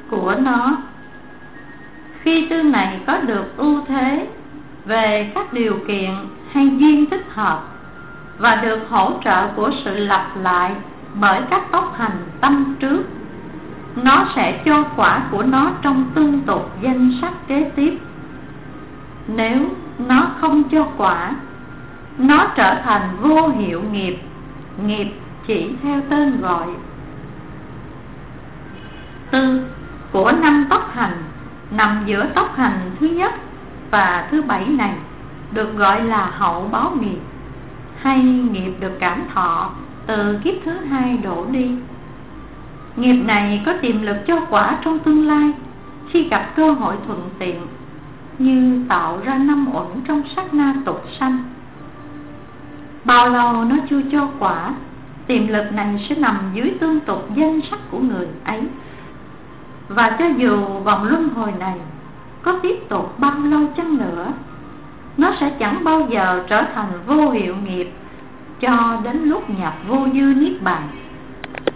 của nó. Khi tư này có được ưu thế về các điều kiện hay duyên thích hợp và được hỗ trợ của sự lặp lại bởi các tốc hành tâm trước, nó sẽ cho quả của nó trong tương tục danh sắc kế tiếp. Nếu nó không cho quả, nó trở thành vô hiệu nghiệp, nghiệp chỉ theo tên gọi. Tư của 5 tốc hành nằm giữa tốc hành thứ nhất và thứ 7 này được gọi là hậu báo nghiệp, hay nghiệp được cảm thọ từ kiếp thứ 2 đổ đi. Nghiệp này có tiềm lực cho quả trong tương lai khi gặp cơ hội thuận tiện, như tạo ra 5 uẩn trong sát na tục sanh. Bao lâu nó chưa cho quả, tiềm lực này sẽ nằm dưới tương tục danh sắc của người ấy. Và cho dù vòng luân hồi này có tiếp tục bao lâu chăng nữa, nó sẽ chẳng bao giờ trở thành vô hiệu nghiệp cho đến lúc nhập vô dư niết bàn.